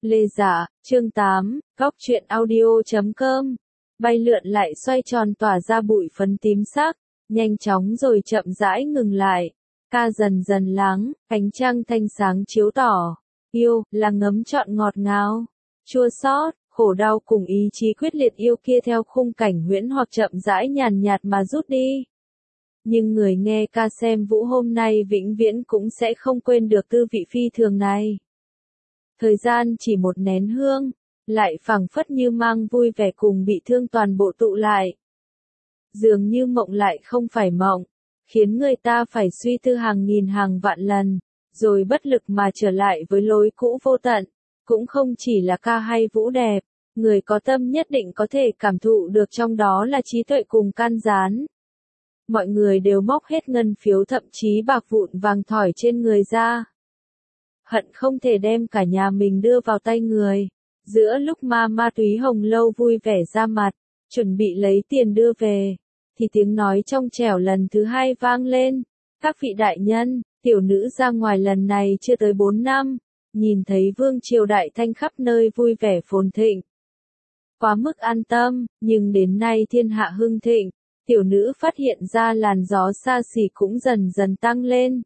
Lê Dạ, chương 8, Góc truyện audio.com. Bay lượn lại xoay tròn tỏa ra bụi phấn tím sắc, nhanh chóng rồi chậm rãi ngừng lại. Ca dần dần lắng, ánh trăng thanh sáng chiếu tỏ. Yêu, là ngấm trọn ngọt ngào, chua xót, khổ đau cùng ý chí quyết liệt yêu kia theo khung cảnh huyễn hoặc chậm rãi nhàn nhạt mà rút đi. Nhưng người nghe ca xem vũ hôm nay vĩnh viễn cũng sẽ không quên được tư vị phi thường này. Thời gian chỉ một nén hương, lại phảng phất như mang vui vẻ cùng bị thương toàn bộ tụ lại. Dường như mộng lại không phải mộng, khiến người ta phải suy tư hàng nghìn hàng vạn lần, rồi bất lực mà trở lại với lối cũ vô tận. Cũng không chỉ là ca hay vũ đẹp, người có tâm nhất định có thể cảm thụ được trong đó là trí tuệ cùng can gián. Mọi người đều móc hết ngân phiếu thậm chí bạc vụn vàng thỏi trên người ra. Hận không thể đem cả nhà mình đưa vào tay người. Giữa lúc ma túy Hồng Lâu vui vẻ ra mặt, chuẩn bị lấy tiền đưa về, thì tiếng nói trong trẻo lần thứ hai vang lên. Các vị đại nhân, tiểu nữ ra ngoài lần này chưa tới 4 năm, nhìn thấy vương triều đại thanh khắp nơi vui vẻ phồn thịnh. Quá mức an tâm, nhưng đến nay thiên hạ hưng thịnh, tiểu nữ phát hiện ra làn gió xa xỉ cũng dần dần tăng lên.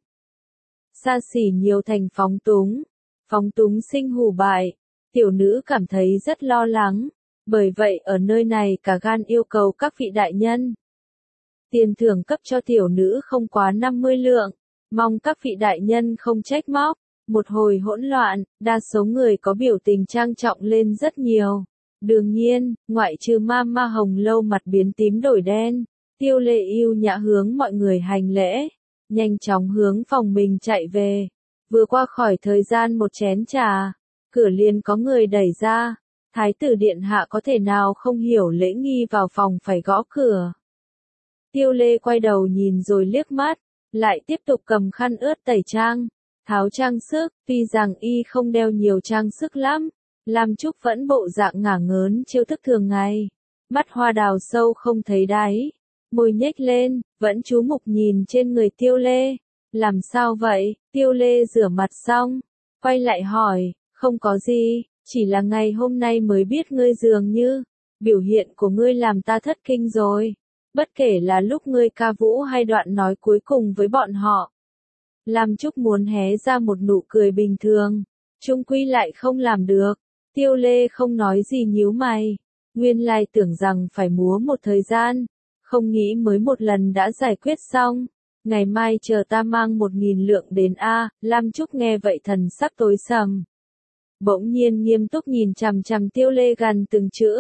Xa xỉ nhiều thành phóng túng sinh hủ bại, tiểu nữ cảm thấy rất lo lắng, bởi vậy ở nơi này cả gan yêu cầu các vị đại nhân. Tiền thưởng cấp cho tiểu nữ không quá 50 lượng, mong các vị đại nhân không trách móc. Một hồi hỗn loạn, đa số người có biểu tình trang trọng lên rất nhiều. Đương nhiên, ngoại trừ ma Hồng Lâu mặt biến tím đổi đen, Tiêu Lê yêu nhã hướng mọi người hành lễ, nhanh chóng hướng phòng mình chạy về. Vừa qua khỏi thời gian một chén trà, cửa liền có người đẩy ra. Thái tử điện hạ có thể nào không hiểu lễ nghi vào phòng phải gõ cửa. Tiêu Lê quay đầu nhìn rồi liếc mắt, lại tiếp tục cầm khăn ướt tẩy trang, tháo trang sức, tuy rằng y không đeo nhiều trang sức lắm. Lam Trúc vẫn bộ dạng ngả ngớn chiêu thức thường ngày, mắt hoa đào sâu không thấy đáy, môi nhếch lên, vẫn chú mục nhìn trên người Tiêu Lê. Làm sao vậy? Tiêu Lê rửa mặt xong, quay lại hỏi, không có gì, chỉ là ngày hôm nay mới biết ngươi dường như, biểu hiện của ngươi làm ta thất kinh rồi, bất kể là lúc ngươi ca vũ hay đoạn nói cuối cùng với bọn họ. Lam Trúc muốn hé ra một nụ cười bình thường, chung quy lại không làm được. Tiêu Lê không nói gì nhíu mày, nguyên lai tưởng rằng phải múa một thời gian, không nghĩ mới một lần đã giải quyết xong. Ngày mai chờ ta mang 1000 lượng đến a. Lam Trúc nghe vậy thần sắc tối sầm, bỗng nhiên nghiêm túc nhìn chằm chằm Tiêu Lê gần từng chữ.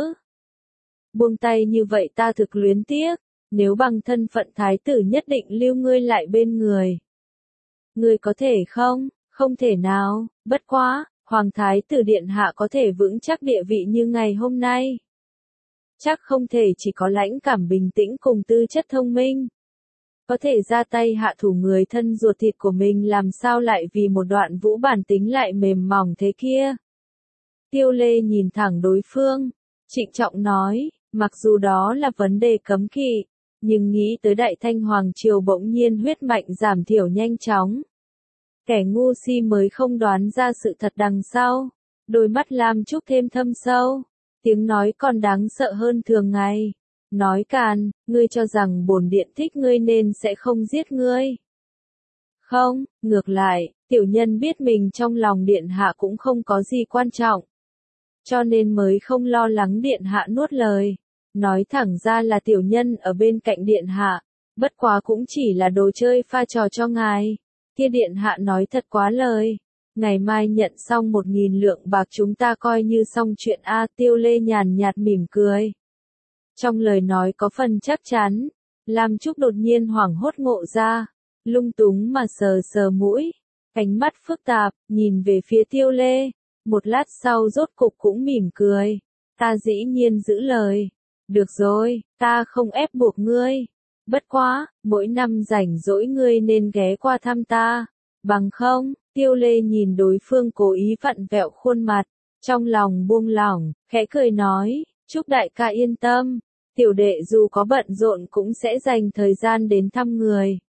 Buông tay như vậy ta thực luyến tiếc, nếu bằng thân phận thái tử nhất định lưu ngươi lại bên người. Ngươi có thể không? Không thể nào, bất quá, Hoàng thái tử điện hạ có thể vững chắc địa vị như ngày hôm nay. Chắc không thể chỉ có lãnh cảm bình tĩnh cùng tư chất thông minh. Có thể ra tay hạ thủ người thân ruột thịt của mình làm sao lại vì một đoạn vũ bản tính lại mềm mỏng thế kia. Tiêu Lê nhìn thẳng đối phương, trịnh trọng nói, mặc dù đó là vấn đề cấm kỵ, nhưng nghĩ tới Đại Thanh Hoàng triều bỗng nhiên huyết mạnh giảm thiểu nhanh chóng. Kẻ ngu si mới không đoán ra sự thật đằng sau. Đôi mắt Lam Trúc thêm thâm sâu, tiếng nói còn đáng sợ hơn thường ngày. Nói càn, ngươi cho rằng bổn điện thích ngươi nên sẽ không giết ngươi. Không, ngược lại, tiểu nhân biết mình trong lòng điện hạ cũng không có gì quan trọng. Cho nên mới không lo lắng điện hạ nuốt lời. Nói thẳng ra là tiểu nhân ở bên cạnh điện hạ, bất quá cũng chỉ là đồ chơi pha trò cho ngài. Kia điện hạ nói thật quá lời. Ngày mai nhận xong 1000 lượng bạc chúng ta coi như xong chuyện a. Tiêu Lê nhàn nhạt mỉm cười. Trong lời nói có phần chắc chắn. Lam Trúc đột nhiên hoảng hốt ngộ ra, lung túng mà sờ sờ mũi, ánh mắt phức tạp, nhìn về phía Tiêu Lê. Một lát sau rốt cục cũng mỉm cười. Ta dĩ nhiên giữ lời. Được rồi, ta không ép buộc ngươi. Bất quá, mỗi năm rảnh rỗi ngươi nên ghé qua thăm ta. Bằng không, Tiêu Lê nhìn đối phương cố ý vặn vẹo khuôn mặt, trong lòng buông lỏng, khẽ cười nói, chúc đại ca yên tâm, tiểu đệ dù có bận rộn cũng sẽ dành thời gian đến thăm người.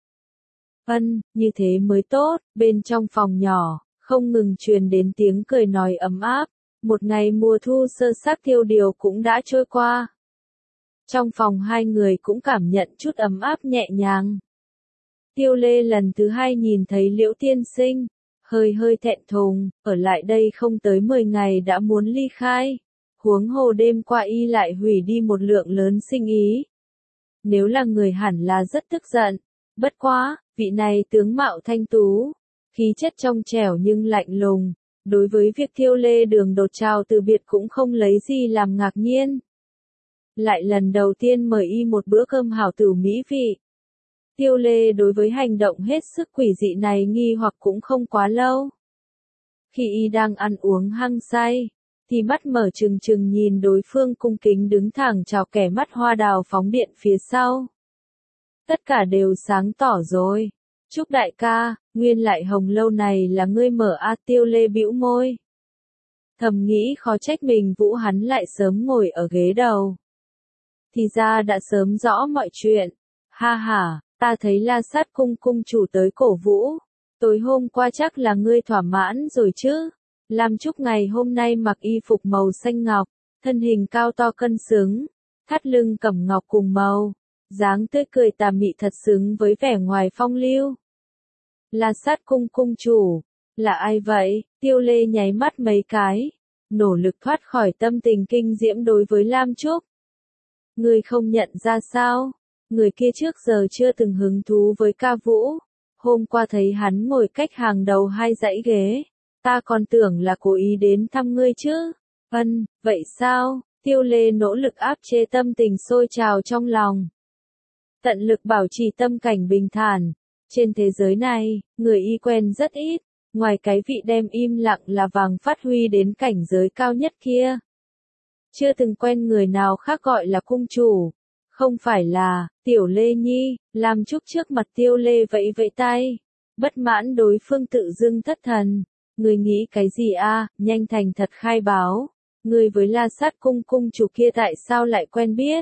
Như thế mới tốt. Bên trong phòng nhỏ, không ngừng truyền đến tiếng cười nói ấm áp. Một ngày mùa thu sơ sát tiêu điều cũng đã trôi qua. Trong phòng hai người cũng cảm nhận chút ấm áp nhẹ nhàng. Tiêu Lê lần thứ hai nhìn thấy Liễu tiên sinh, hơi hơi thẹn thùng, ở lại đây không tới 10 ngày đã muốn ly khai. Huống hồ đêm qua y lại hủy đi một lượng lớn sinh ý. Nếu là người hẳn là rất tức giận. Bất quá, vị này tướng mạo thanh tú, khí chất trong trẻo nhưng lạnh lùng. Đối với việc Tiêu Lê đường đột chào từ biệt cũng không lấy gì làm ngạc nhiên. Lại lần đầu tiên mời y một bữa cơm hảo tửu mỹ vị. Tiêu Lê đối với hành động hết sức quỷ dị này nghi hoặc cũng không quá lâu. Khi y đang ăn uống hăng say, thì mắt mở trừng trừng nhìn đối phương cung kính đứng thẳng chào kẻ mắt hoa đào phóng điện phía sau. Tất cả đều sáng tỏ rồi. Chúc đại ca, nguyên lại Hồng Lâu này là ngươi mở a. Tiêu Lê bĩu môi. Thầm nghĩ khó trách mình Vũ hắn lại sớm ngồi ở ghế đầu. Thì ra đã sớm rõ mọi chuyện. Ha ha, ta thấy La Sát cung cung chủ tới cổ vũ. Tối hôm qua chắc là ngươi thỏa mãn rồi chứ. Lam Trúc ngày hôm nay mặc y phục màu xanh ngọc, thân hình cao to cân xứng, thắt lưng cẩm ngọc cùng màu, dáng tươi cười tà mị thật xứng với vẻ ngoài phong lưu. La Sát cung cung chủ, là ai vậy? Tiêu Lê nháy mắt mấy cái, nỗ lực thoát khỏi tâm tình kinh diễm đối với Lam Trúc. Người không nhận ra sao? Người kia trước giờ chưa từng hứng thú với ca vũ. Hôm qua thấy hắn ngồi cách hàng đầu hai dãy ghế. Ta còn tưởng là cố ý đến thăm ngươi chứ. Vậy sao? Tiêu Lê nỗ lực áp chế tâm tình sôi trào trong lòng. Tận lực bảo trì tâm cảnh bình thản. Trên thế giới này, người y quen rất ít. Ngoài cái vị đem im lặng là vàng phát huy đến cảnh giới cao nhất kia. Chưa từng quen người nào khác gọi là cung chủ. Không phải là, Tiểu Lê Nhi, Lam Trúc trước mặt Tiêu Lê vẫy vẫy tay. Bất mãn đối phương tự dưng thất thần. Người nghĩ cái gì a? Nhanh thành thật khai báo. Người với La Sát cung cung chủ kia tại sao lại quen biết?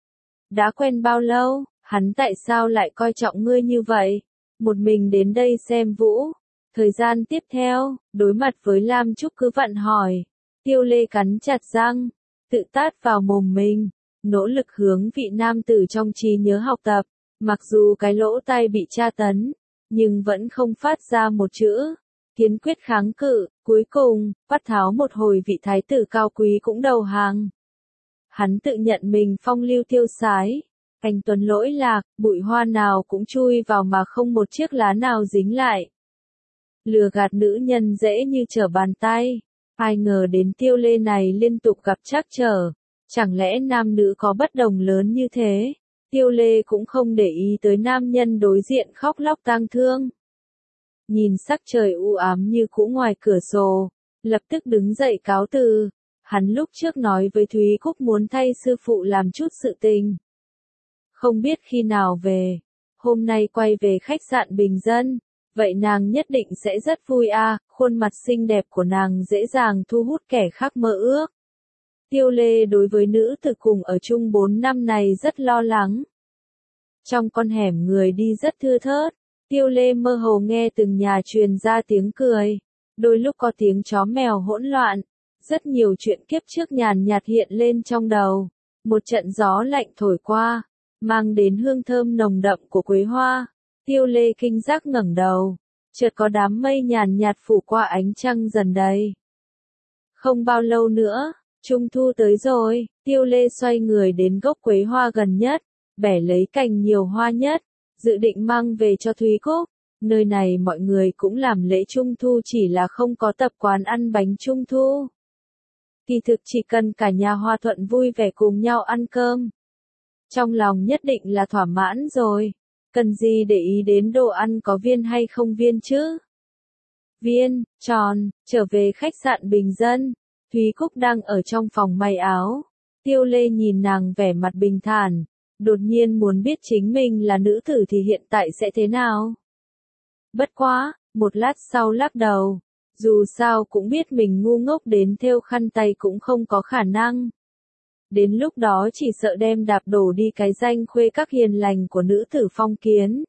Đã quen bao lâu? Hắn tại sao lại coi trọng ngươi như vậy? Một mình đến đây xem vũ. Thời gian tiếp theo, đối mặt với Lam Trúc cứ vặn hỏi. Tiêu Lê cắn chặt răng, tự tát vào mồm mình. Nỗ lực hướng vị nam tử trong trí nhớ học tập. Mặc dù cái lỗ tai bị tra tấn, nhưng vẫn không phát ra một chữ. Kiên quyết kháng cự, cuối cùng, bắt tháo một hồi vị thái tử cao quý cũng đầu hàng. Hắn tự nhận mình phong lưu tiêu sái, anh tuấn lỗi lạc, bụi hoa nào cũng chui vào mà không một chiếc lá nào dính lại. Lừa gạt nữ nhân dễ như trở bàn tay, ai ngờ đến Tiêu Lê này liên tục gặp trắc trở, chẳng lẽ nam nữ có bất đồng lớn như thế? Tiêu Lê cũng không để ý tới nam nhân đối diện khóc lóc tang thương. Nhìn sắc trời u ám như cũ ngoài cửa sổ, lập tức đứng dậy cáo từ. Hắn lúc trước nói với Thúy Cúc muốn thay sư phụ làm chút sự tình. Không biết khi nào về, hôm nay quay về khách sạn bình dân, vậy nàng nhất định sẽ rất vui a. Khuôn mặt xinh đẹp của nàng dễ dàng thu hút kẻ khác mơ ước. Tiêu Lê đối với nữ tử cùng ở chung 4 năm này rất lo lắng. Trong con hẻm người đi rất thưa thớt. Tiêu Lê mơ hồ nghe từng nhà truyền ra tiếng cười, đôi lúc có tiếng chó mèo hỗn loạn, rất nhiều chuyện kiếp trước nhàn nhạt hiện lên trong đầu. Một trận gió lạnh thổi qua, mang đến hương thơm nồng đậm của quế hoa. Tiêu Lê kinh giác ngẩng đầu, chợt có đám mây nhàn nhạt phủ qua ánh trăng dần đầy. Không bao lâu nữa, Trung thu tới rồi, Tiêu Lê xoay người đến gốc quế hoa gần nhất, bẻ lấy cành nhiều hoa nhất. Dự định mang về cho Thúy Cúc. Nơi này mọi người cũng làm lễ Trung thu chỉ là không có tập quán ăn bánh Trung thu. Kỳ thực chỉ cần cả nhà hòa thuận vui vẻ cùng nhau ăn cơm. Trong lòng nhất định là thỏa mãn rồi. Cần gì để ý đến đồ ăn có viên hay không viên chứ? Viên, tròn, trở về khách sạn bình dân. Thúy Cúc đang ở trong phòng may áo. Tiêu Lê nhìn nàng vẻ mặt bình thản. Đột nhiên muốn biết chính mình là nữ tử thì hiện tại sẽ thế nào. Bất quá, một lát sau lắc đầu. Dù sao cũng biết mình ngu ngốc đến thêu khăn tay cũng không có khả năng. Đến lúc đó chỉ sợ đem đạp đổ đi cái danh khuê các hiền lành của nữ tử phong kiến.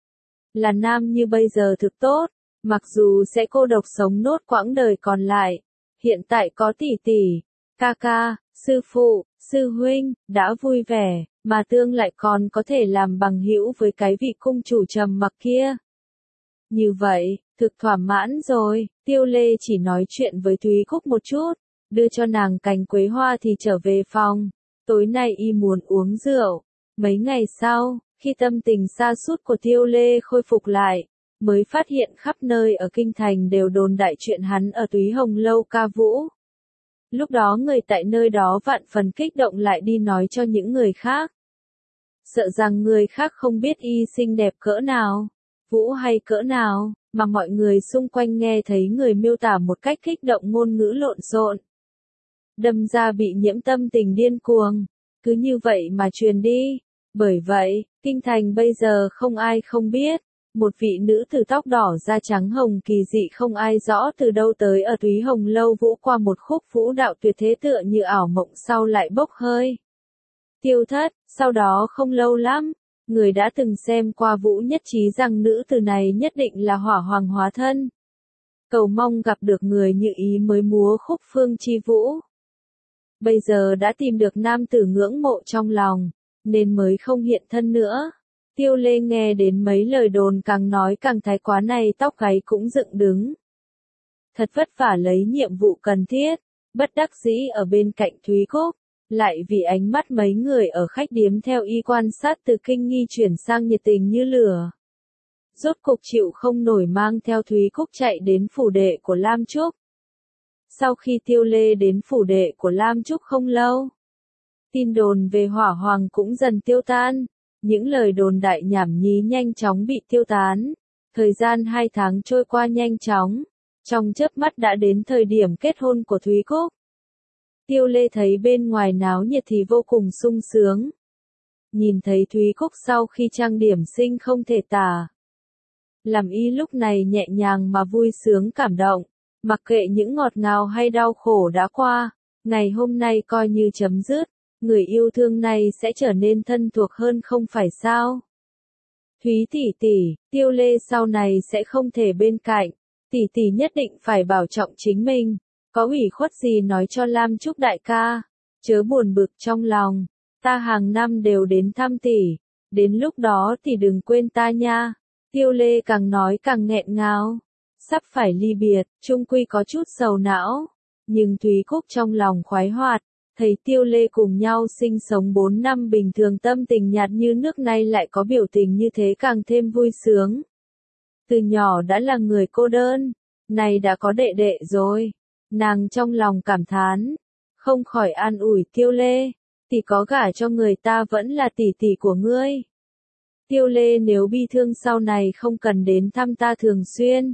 Là nam như bây giờ thực tốt, mặc dù sẽ cô độc sống nốt quãng đời còn lại. Hiện tại có tỷ tỷ, ca ca, sư phụ, sư huynh, đã vui vẻ, mà tương lại còn có thể làm bằng hữu với cái vị cung chủ trầm mặc kia. Như vậy, thực thỏa mãn rồi, Tiêu Lê chỉ nói chuyện với Thúy Cúc một chút, đưa cho nàng cành quế hoa thì trở về phòng. Tối nay y muốn uống rượu. Mấy ngày sau, khi tâm tình sa sút của Tiêu Lê khôi phục lại, mới phát hiện khắp nơi ở kinh thành đều đồn đại chuyện hắn ở Túy Hồng Lâu ca vũ. Lúc đó người tại nơi đó vạn phần kích động lại đi nói cho những người khác. Sợ rằng người khác không biết y xinh đẹp cỡ nào, vũ hay cỡ nào, mà mọi người xung quanh nghe thấy người miêu tả một cách kích động ngôn ngữ lộn xộn. Đâm ra bị nhiễm tâm tình điên cuồng, cứ như vậy mà truyền đi. Bởi vậy, kinh thành bây giờ không ai không biết, một vị nữ tử tóc đỏ da trắng hồng kỳ dị không ai rõ từ đâu tới ở Túy Hồng Lâu vũ qua một khúc vũ đạo tuyệt thế tựa như ảo mộng sau lại bốc hơi. Tiêu thất, sau đó không lâu lắm, người đã từng xem qua vũ nhất trí rằng nữ tử này nhất định là hỏa hoàng hóa thân. Cầu mong gặp được người như ý mới múa khúc phương chi vũ. Bây giờ đã tìm được nam tử ngưỡng mộ trong lòng, nên mới không hiện thân nữa. Tiêu Lê nghe đến mấy lời đồn càng nói càng thái quá này tóc gáy cũng dựng đứng. Thật vất vả lấy nhiệm vụ cần thiết, bất đắc dĩ ở bên cạnh Thúy Cúc, lại vì ánh mắt mấy người ở khách điếm theo y quan sát từ kinh nghi chuyển sang nhiệt tình như lửa. Rốt cục chịu không nổi mang theo Thúy Cúc chạy đến phủ đệ của Lam Trúc. Sau khi Tiêu Lê đến phủ đệ của Lam Trúc không lâu, tin đồn về hỏa hoàng cũng dần tiêu tan, những lời đồn đại nhảm nhí nhanh chóng bị tiêu tán. Thời gian 2 tháng trôi qua nhanh chóng, trong chớp mắt đã đến thời điểm kết hôn của Thúy Cúc. Tiêu Lê thấy bên ngoài náo nhiệt thì vô cùng sung sướng. Nhìn thấy Thúy Cúc sau khi trang điểm xinh không thể tả. Làm y lúc này nhẹ nhàng mà vui sướng cảm động, mặc kệ những ngọt ngào hay đau khổ đã qua, ngày hôm nay coi như chấm dứt, người yêu thương này sẽ trở nên thân thuộc hơn không phải sao? Thúy tỷ tỷ, Tiêu Lê sau này sẽ không thể bên cạnh, tỷ tỷ nhất định phải bảo trọng chính mình, có ủy khuất gì nói cho Lam Trúc đại ca, chớ buồn bực trong lòng, ta hàng năm đều đến thăm tỷ, đến lúc đó thì đừng quên ta nha. Tiêu Lê càng nói càng nghẹn ngào, sắp phải ly biệt, chung quy có chút sầu não, nhưng Thúy Cúc trong lòng khoái hoạt, thấy Tiêu Lê cùng nhau sinh sống 4 năm bình thường tâm tình nhạt như nước nay lại có biểu tình như thế càng thêm vui sướng. Từ nhỏ đã là người cô đơn, nay đã có đệ đệ rồi, nàng trong lòng cảm thán, không khỏi an ủi Tiêu Lê, tỷ có gả cho người ta vẫn là tỷ tỷ của ngươi. Tiêu Lê nếu bi thương sau này không cần đến thăm ta thường xuyên.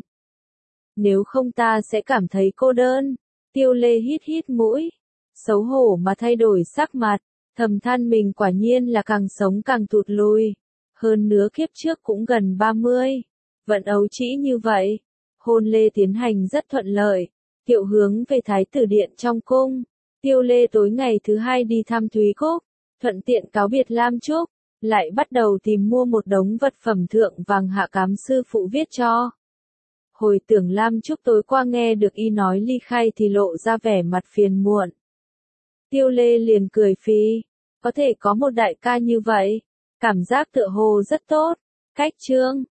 Nếu không ta sẽ cảm thấy cô đơn. Tiêu Lê hít hít mũi, xấu hổ mà thay đổi sắc mặt, thầm than mình quả nhiên là càng sống càng tụt lùi. Hơn nữa kiếp trước cũng gần 30, vẫn ấu trĩ như vậy. Hôn lễ tiến hành rất thuận lợi, Tiệu hướng về Thái tử điện trong cung. Tiêu Lê tối ngày thứ 2 đi thăm Thúy Cúc, thuận tiện cáo biệt Lam Trúc, lại bắt đầu tìm mua một đống vật phẩm thượng vàng hạ cám sư phụ viết cho. Hồi tưởng Lam Trúc tối qua nghe được y nói ly khai thì lộ ra vẻ mặt phiền muộn. Tiêu Lê liền cười phì, có thể có một đại ca như vậy, cảm giác tựa hồ rất tốt. Cách chương